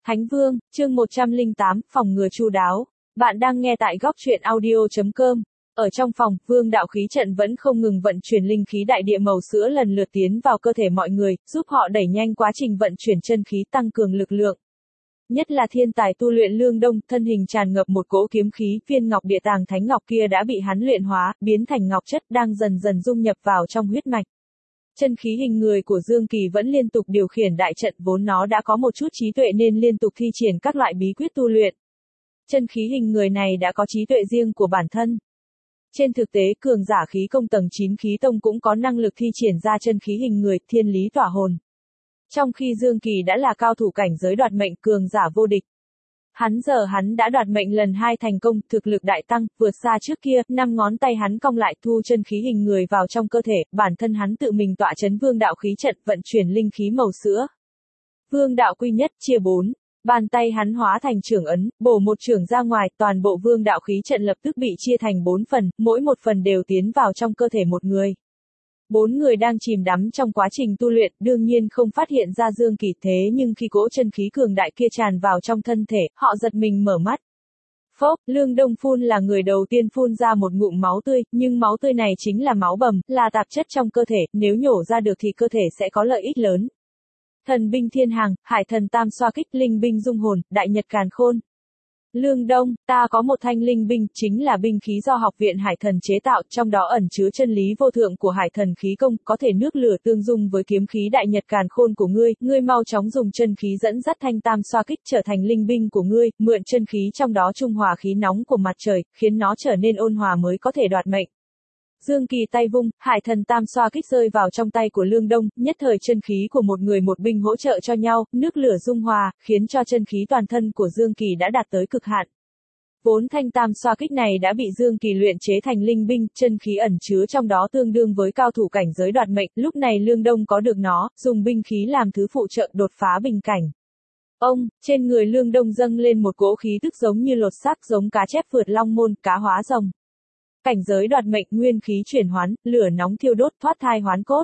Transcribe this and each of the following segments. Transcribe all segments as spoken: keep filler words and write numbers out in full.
Thánh Vương, chương một trăm lẻ tám, phòng ngừa chu đáo. Bạn đang nghe tại góc truyện audio chấm com. Ở trong phòng, vương đạo khí trận vẫn không ngừng vận chuyển linh khí đại địa màu sữa lần lượt tiến vào cơ thể mọi người, giúp họ đẩy nhanh quá trình vận chuyển chân khí tăng cường lực lượng. Nhất là thiên tài tu luyện Lương Đông, thân hình tràn ngập một cỗ kiếm khí, viên ngọc địa tàng thánh ngọc kia đã bị hắn luyện hóa, biến thành ngọc chất đang dần dần dung nhập vào trong huyết mạch. Chân khí hình người của Dương Kỳ vẫn liên tục điều khiển đại trận, vốn nó đã có một chút trí tuệ nên liên tục thi triển các loại bí quyết tu luyện. Chân khí hình người này đã có trí tuệ riêng của bản thân. Trên thực tế, cường giả khí công tầng chín khí tông cũng có năng lực thi triển ra chân khí hình người, thiên lý tỏa hồn. Trong khi Dương Kỳ đã là cao thủ cảnh giới đoạt mệnh, cường giả vô địch. Hắn giờ hắn đã đoạt mệnh lần hai thành công, thực lực đại tăng, vượt xa trước kia, năm ngón tay hắn cong lại thu chân khí hình người vào trong cơ thể, bản thân hắn tự mình tọa chấn vương đạo khí trận, vận chuyển linh khí màu sữa. Vương đạo quy nhất chia bốn, bàn tay hắn hóa thành trưởng ấn, bổ một trưởng ra ngoài, toàn bộ vương đạo khí trận lập tức bị chia thành bốn phần, mỗi một phần đều tiến vào trong cơ thể một người. Bốn người đang chìm đắm trong quá trình tu luyện, đương nhiên không phát hiện ra Dương Kỳ, thế nhưng khi cỗ chân khí cường đại kia tràn vào trong thân thể, họ giật mình mở mắt. Phốc, Lương Đông phun là người đầu tiên phun ra một ngụm máu tươi, nhưng máu tươi này chính là máu bầm, là tạp chất trong cơ thể, nếu nhổ ra được thì cơ thể sẽ có lợi ích lớn. Thần binh thiên hàng, hải thần tam xoa kích, linh binh dung hồn, đại nhật càn khôn. Lương Đông, ta có một thanh linh binh, chính là binh khí do học viện hải thần chế tạo, trong đó ẩn chứa chân lý vô thượng của hải thần khí công, có thể nước lửa tương dung với kiếm khí đại nhật càn khôn của ngươi, ngươi mau chóng dùng chân khí dẫn dắt thanh tam xoa kích trở thành linh binh của ngươi, mượn chân khí trong đó trung hòa khí nóng của mặt trời, khiến nó trở nên ôn hòa mới có thể đoạt mệnh. Dương Kỳ tay vung, hải thần tam xoa kích rơi vào trong tay của Lương Đông, nhất thời chân khí của một người một binh hỗ trợ cho nhau, nước lửa dung hòa, khiến cho chân khí toàn thân của Dương Kỳ đã đạt tới cực hạn. Vốn thanh tam xoa kích này đã bị Dương Kỳ luyện chế thành linh binh, chân khí ẩn chứa trong đó tương đương với cao thủ cảnh giới đoạt mệnh, lúc này Lương Đông có được nó, dùng binh khí làm thứ phụ trợ đột phá bình cảnh. Ông, trên người Lương Đông dâng lên một cỗ khí tức giống như lột xác, giống cá chép vượt long môn, cá hóa rồng. Cảnh giới đoạt mệnh, nguyên khí chuyển hoán, lửa nóng thiêu đốt, thoát thai hoán cốt.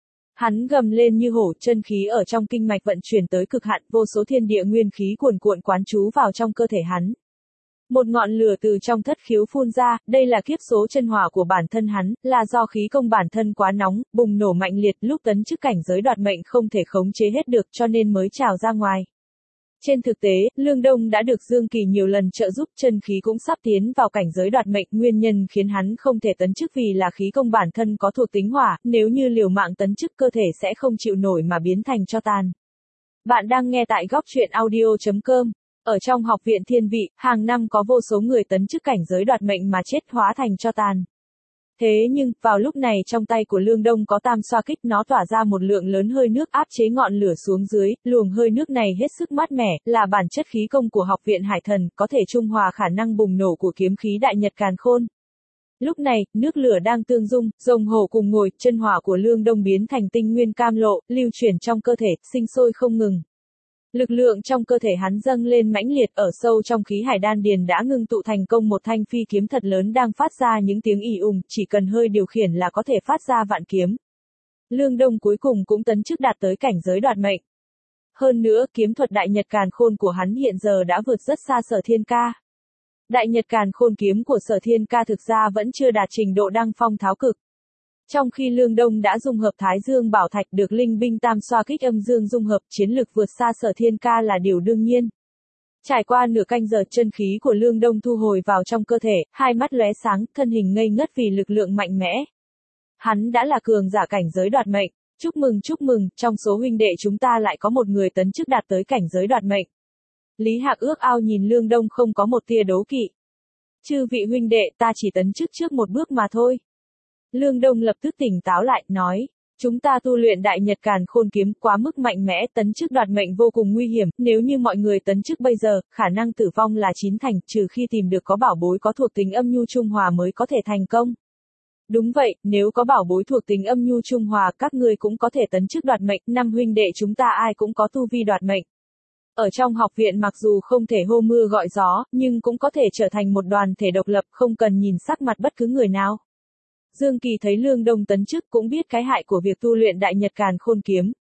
Hắn gầm lên như hổ, chân khí ở trong kinh mạch vận chuyển tới cực hạn, vô số thiên địa nguyên khí cuồn cuộn quán trú vào trong cơ thể hắn. Một ngọn lửa từ trong thất khiếu phun ra, đây là kiếp số chân hỏa của bản thân hắn, là do khí công bản thân quá nóng, bùng nổ mạnh liệt, lúc tấn chức cảnh giới đoạt mệnh không thể khống chế hết được cho nên mới trào ra ngoài. Trên thực tế, Lương Đông đã được Dương Kỳ nhiều lần trợ giúp, chân khí cũng sắp tiến vào cảnh giới đoạt mệnh, nguyên nhân khiến hắn không thể tấn chức vì là khí công bản thân có thuộc tính hỏa, nếu như liều mạng tấn chức cơ thể sẽ không chịu nổi mà biến thành tro tàn. Bạn đang nghe tại góc truyện audio chấm com. Ở trong học viện thiên vị, hàng năm có vô số người tấn chức cảnh giới đoạt mệnh mà chết hóa thành tro tàn. Thế nhưng, vào lúc này trong tay của Lương Đông có tam xoa kích, nó tỏa ra một lượng lớn hơi nước áp chế ngọn lửa xuống dưới, luồng hơi nước này hết sức mát mẻ, là bản chất khí công của học viện hải thần, có thể trung hòa khả năng bùng nổ của kiếm khí đại nhật càn khôn. Lúc này, nước lửa đang tương dung, rồng hổ cùng ngồi, chân hỏa của Lương Đông biến thành tinh nguyên cam lộ, lưu chuyển trong cơ thể, sinh sôi không ngừng. Lực lượng trong cơ thể hắn dâng lên mãnh liệt, ở sâu trong khí hải đan điền đã ngưng tụ thành công một thanh phi kiếm thật lớn đang phát ra những tiếng ì ùng, chỉ cần hơi điều khiển là có thể phát ra vạn kiếm. Lương Đông cuối cùng cũng tấn chức đạt tới cảnh giới đoạt mệnh. Hơn nữa, kiếm thuật đại nhật càn khôn của hắn hiện giờ đã vượt rất xa Sở Thiên Ca. Đại nhật càn khôn kiếm của Sở Thiên Ca thực ra vẫn chưa đạt trình độ đăng phong tháo cực. Trong khi Lương Đông đã dung hợp Thái Dương Bảo Thạch, được linh binh tam xoa kích âm dương dung hợp, chiến lực vượt xa Sở Thiên Ca là điều đương nhiên. Trải qua nửa canh giờ, chân khí của Lương Đông thu hồi vào trong cơ thể, hai mắt lóe sáng, thân hình ngây ngất vì lực lượng mạnh mẽ. Hắn đã là cường giả cảnh giới đoạt mệnh. Chúc mừng chúc mừng, trong số huynh đệ chúng ta lại có một người tấn chức đạt tới cảnh giới đoạt mệnh. Lý Hạc ước ao nhìn Lương Đông không có một tia đố kỵ. Chư vị huynh đệ, ta chỉ tấn chức trước một bước mà thôi. Lương Đông lập tức tỉnh táo lại, nói, chúng ta tu luyện đại nhật càn khôn kiếm quá mức mạnh mẽ, tấn chức đoạt mệnh vô cùng nguy hiểm, nếu như mọi người tấn chức bây giờ, khả năng tử vong là chín thành, trừ khi tìm được có bảo bối có thuộc tính âm nhu trung hòa mới có thể thành công. Đúng vậy, nếu có bảo bối thuộc tính âm nhu trung hòa, các ngươi cũng có thể tấn chức đoạt mệnh, năm huynh đệ chúng ta ai cũng có tu vi đoạt mệnh. Ở trong học viện mặc dù không thể hô mưa gọi gió, nhưng cũng có thể trở thành một đoàn thể độc lập, không cần nhìn sắc mặt bất cứ người nào. Dương Kỳ thấy Lương Đông tấn chức cũng biết cái hại của việc tu luyện đại nhật càn khôn kiếm.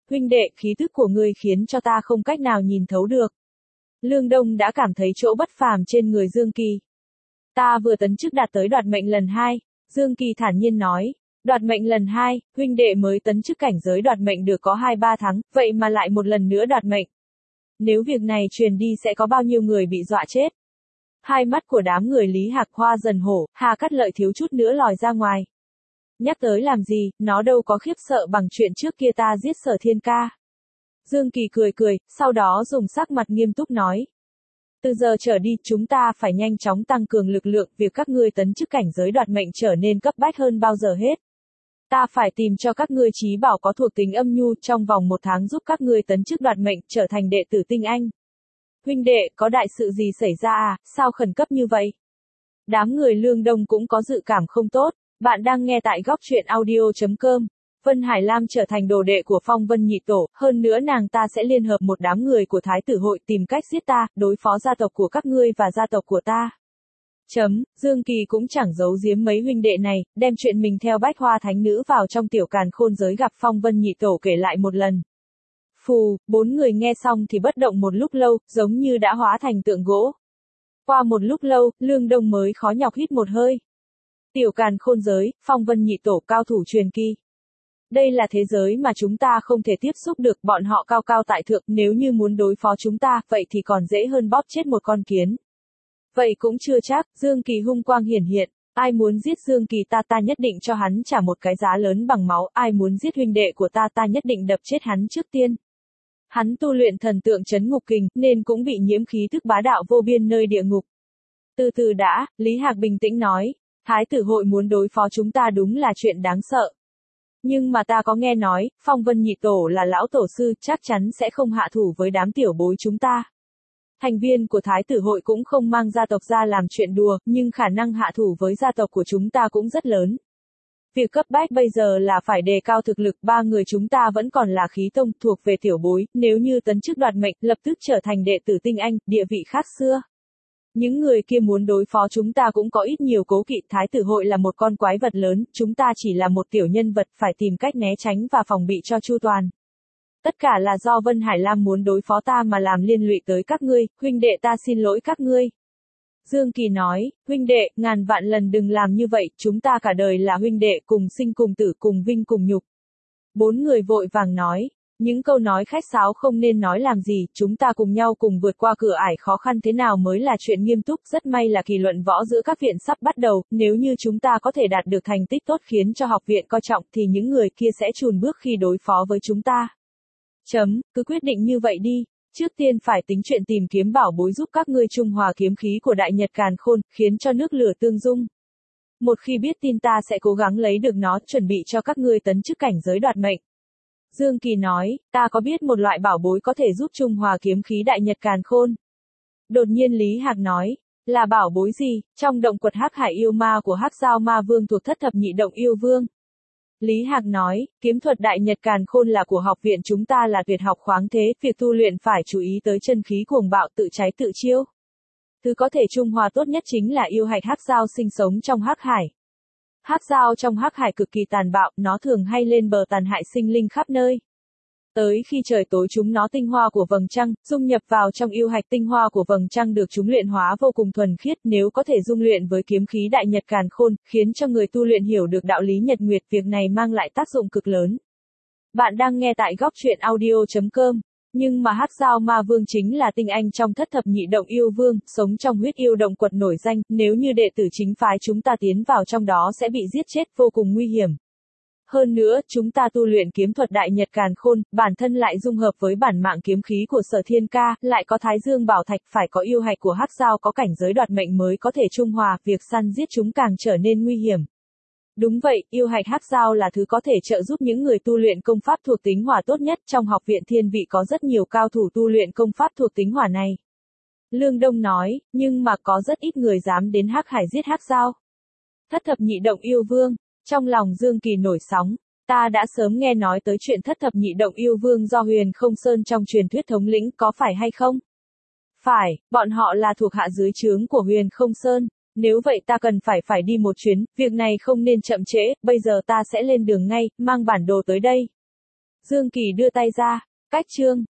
huynh đệ, khí tức của ngươi khiến cho ta không cách nào nhìn thấu được. Lương Đông đã cảm thấy chỗ bất phàm trên người Dương Kỳ. Ta vừa tấn chức đạt tới đoạt mệnh lần hai, Dương Kỳ thản nhiên nói. Đoạt mệnh lần hai, huynh đệ mới tấn chức cảnh giới đoạt mệnh được có hai ba tháng, vậy mà lại một lần nữa đoạt mệnh. Nếu việc này truyền đi sẽ có bao nhiêu người bị dọa chết. Hai mắt của đám người Lý Hạc Hoa dần hổ, Hà Cát Lợi thiếu chút nữa lòi ra ngoài. Nhắc tới làm gì, nó đâu có khiếp sợ bằng chuyện trước kia ta giết Sở Thiên Ca. Dương Kỳ cười cười, sau đó dùng sắc mặt nghiêm túc nói. Từ giờ trở đi, chúng ta phải nhanh chóng tăng cường lực lượng, việc các ngươi tấn chức cảnh giới đoạt mệnh trở nên cấp bách hơn bao giờ hết. Ta phải tìm cho các ngươi trí bảo có thuộc tính âm nhu, trong vòng một tháng giúp các ngươi tấn chức đoạt mệnh, trở thành đệ tử tinh anh. Huynh đệ, có đại sự gì xảy ra à, sao khẩn cấp như vậy? Đám người Lương Đông cũng có dự cảm không tốt. Bạn đang nghe tại góc truyện audio chấm com. Vân Hải Lam trở thành đồ đệ của Phong Vân Nhị Tổ, hơn nữa nàng ta sẽ liên hợp một đám người của Thái tử hội tìm cách giết ta, đối phó gia tộc của các ngươi và gia tộc của ta. Chấm, Dương Kỳ cũng chẳng giấu giếm mấy huynh đệ này, đem chuyện mình theo Bách Hoa Thánh Nữ vào trong tiểu càn khôn giới gặp Phong Vân Nhị Tổ kể lại một lần. Phù, bốn người nghe xong thì bất động một lúc lâu, giống như đã hóa thành tượng gỗ. Qua một lúc lâu, Lương Đông mới khó nhọc hít một hơi. Tiểu càn khôn giới, Phong Vân Nhị Tổ cao thủ truyền kỳ. Đây là thế giới mà chúng ta không thể tiếp xúc được, bọn họ cao cao tại thượng, nếu như muốn đối phó chúng ta, vậy thì còn dễ hơn bóp chết một con kiến. Vậy cũng chưa chắc, Dương Kỳ hung quang hiển hiện, ai muốn giết Dương Kỳ ta ta nhất định cho hắn trả một cái giá lớn bằng máu, ai muốn giết huynh đệ của ta ta nhất định đập chết hắn trước tiên. Hắn tu luyện thần tượng trấn ngục kình, nên cũng bị nhiễm khí thức bá đạo vô biên nơi địa ngục. Từ từ đã, Lý Hạc bình tĩnh nói, Thái tử hội muốn đối phó chúng ta đúng là chuyện đáng sợ. Nhưng mà ta có nghe nói, Phong Vân Nhị Tổ là lão tổ sư, chắc chắn sẽ không hạ thủ với đám tiểu bối chúng ta. Thành viên của Thái tử hội cũng không mang gia tộc ra làm chuyện đùa, nhưng khả năng hạ thủ với gia tộc của chúng ta cũng rất lớn. Việc cấp bách bây giờ là phải đề cao thực lực, ba người chúng ta vẫn còn là khí tông, thuộc về tiểu bối, nếu như tấn chức đoạt mệnh, lập tức trở thành đệ tử tinh anh, địa vị khác xưa. Những người kia muốn đối phó chúng ta cũng có ít nhiều cố kỵ, Thái tử hội là một con quái vật lớn, chúng ta chỉ là một tiểu nhân vật, phải tìm cách né tránh và phòng bị cho chu toàn. Tất cả là do Vân Hải Lam muốn đối phó ta mà làm liên lụy tới các ngươi, huynh đệ ta xin lỗi các ngươi. Dương Kỳ nói, huynh đệ, ngàn vạn lần đừng làm như vậy, chúng ta cả đời là huynh đệ, cùng sinh cùng tử, cùng vinh cùng nhục. Bốn người vội vàng nói, những câu nói khách sáo không nên nói làm gì, chúng ta cùng nhau cùng vượt qua cửa ải khó khăn thế nào mới là chuyện nghiêm túc, rất may là kỳ luận võ giữa các viện sắp bắt đầu, nếu như chúng ta có thể đạt được thành tích tốt khiến cho học viện coi trọng thì những người kia sẽ chùn bước khi đối phó với chúng ta. Chấm, cứ quyết định như vậy đi. Trước tiên phải tính chuyện tìm kiếm bảo bối giúp các ngươi trung hòa kiếm khí của Đại Nhật Càn Khôn, khiến cho nước lửa tương dung. Một khi biết tin ta sẽ cố gắng lấy được nó, chuẩn bị cho các ngươi tấn chức cảnh giới đoạt mệnh. Dương Kỳ nói, ta có biết một loại bảo bối có thể giúp trung hòa kiếm khí Đại Nhật Càn Khôn. Đột nhiên Lý Hạc nói, là bảo bối gì? Trong động quật Hắc Hải yêu ma của Hắc Giao Ma Vương thuộc thất thập nhị động yêu vương. Lý Hạc nói, kiếm thuật Đại Nhật Càn Khôn là của học viện chúng ta là tuyệt học khoáng thế, việc tu luyện phải chú ý tới chân khí cuồng bạo tự cháy tự chiêu. Thứ có thể trung hòa tốt nhất chính là yêu hạch Hắc Giao sinh sống trong Hắc Hải. Hắc Giao trong Hắc Hải cực kỳ tàn bạo, nó thường hay lên bờ tàn hại sinh linh khắp nơi. Tới khi trời tối chúng nó tinh hoa của vầng trăng, dung nhập vào trong yêu hạch tinh hoa của vầng trăng được chúng luyện hóa vô cùng thuần khiết, nếu có thể dung luyện với kiếm khí Đại Nhật Càn Khôn, khiến cho người tu luyện hiểu được đạo lý nhật nguyệt, việc này mang lại tác dụng cực lớn. Bạn đang nghe tại góc truyện audio chấm com. Nhưng mà Hắc Giao Ma Vương chính là tinh anh trong thất thập nhị động yêu vương, sống trong huyết yêu động quật nổi danh, nếu như đệ tử chính phái chúng ta tiến vào trong đó sẽ bị giết chết, vô cùng nguy hiểm. Hơn nữa, chúng ta tu luyện kiếm thuật Đại Nhật Càn Khôn, bản thân lại dung hợp với bản mạng kiếm khí của Sở Thiên Ca, lại có Thái Dương Bảo Thạch, phải có yêu hạch của Hắc Giao có cảnh giới đoạt mệnh mới có thể trung hòa, việc săn giết chúng càng trở nên nguy hiểm. Đúng vậy, yêu hạch Hắc Giao là thứ có thể trợ giúp những người tu luyện công pháp thuộc tính hỏa tốt nhất, trong học viện Thiên Vị có rất nhiều cao thủ tu luyện công pháp thuộc tính hỏa này. Lương Đông nói, nhưng mà có rất ít người dám đến Hắc Hải giết Hắc Giao. Thất thập nhị động yêu vương. Trong lòng Dương Kỳ nổi sóng, ta đã sớm nghe nói tới chuyện thất thập nhị động yêu vương do Huyền Không Sơn trong truyền thuyết thống lĩnh, có phải hay không? Phải, bọn họ là thuộc hạ dưới trướng của Huyền Không Sơn, nếu vậy ta cần phải phải đi một chuyến, việc này không nên chậm trễ, bây giờ ta sẽ lên đường ngay, mang bản đồ tới đây. Dương Kỳ đưa tay ra, cách chương.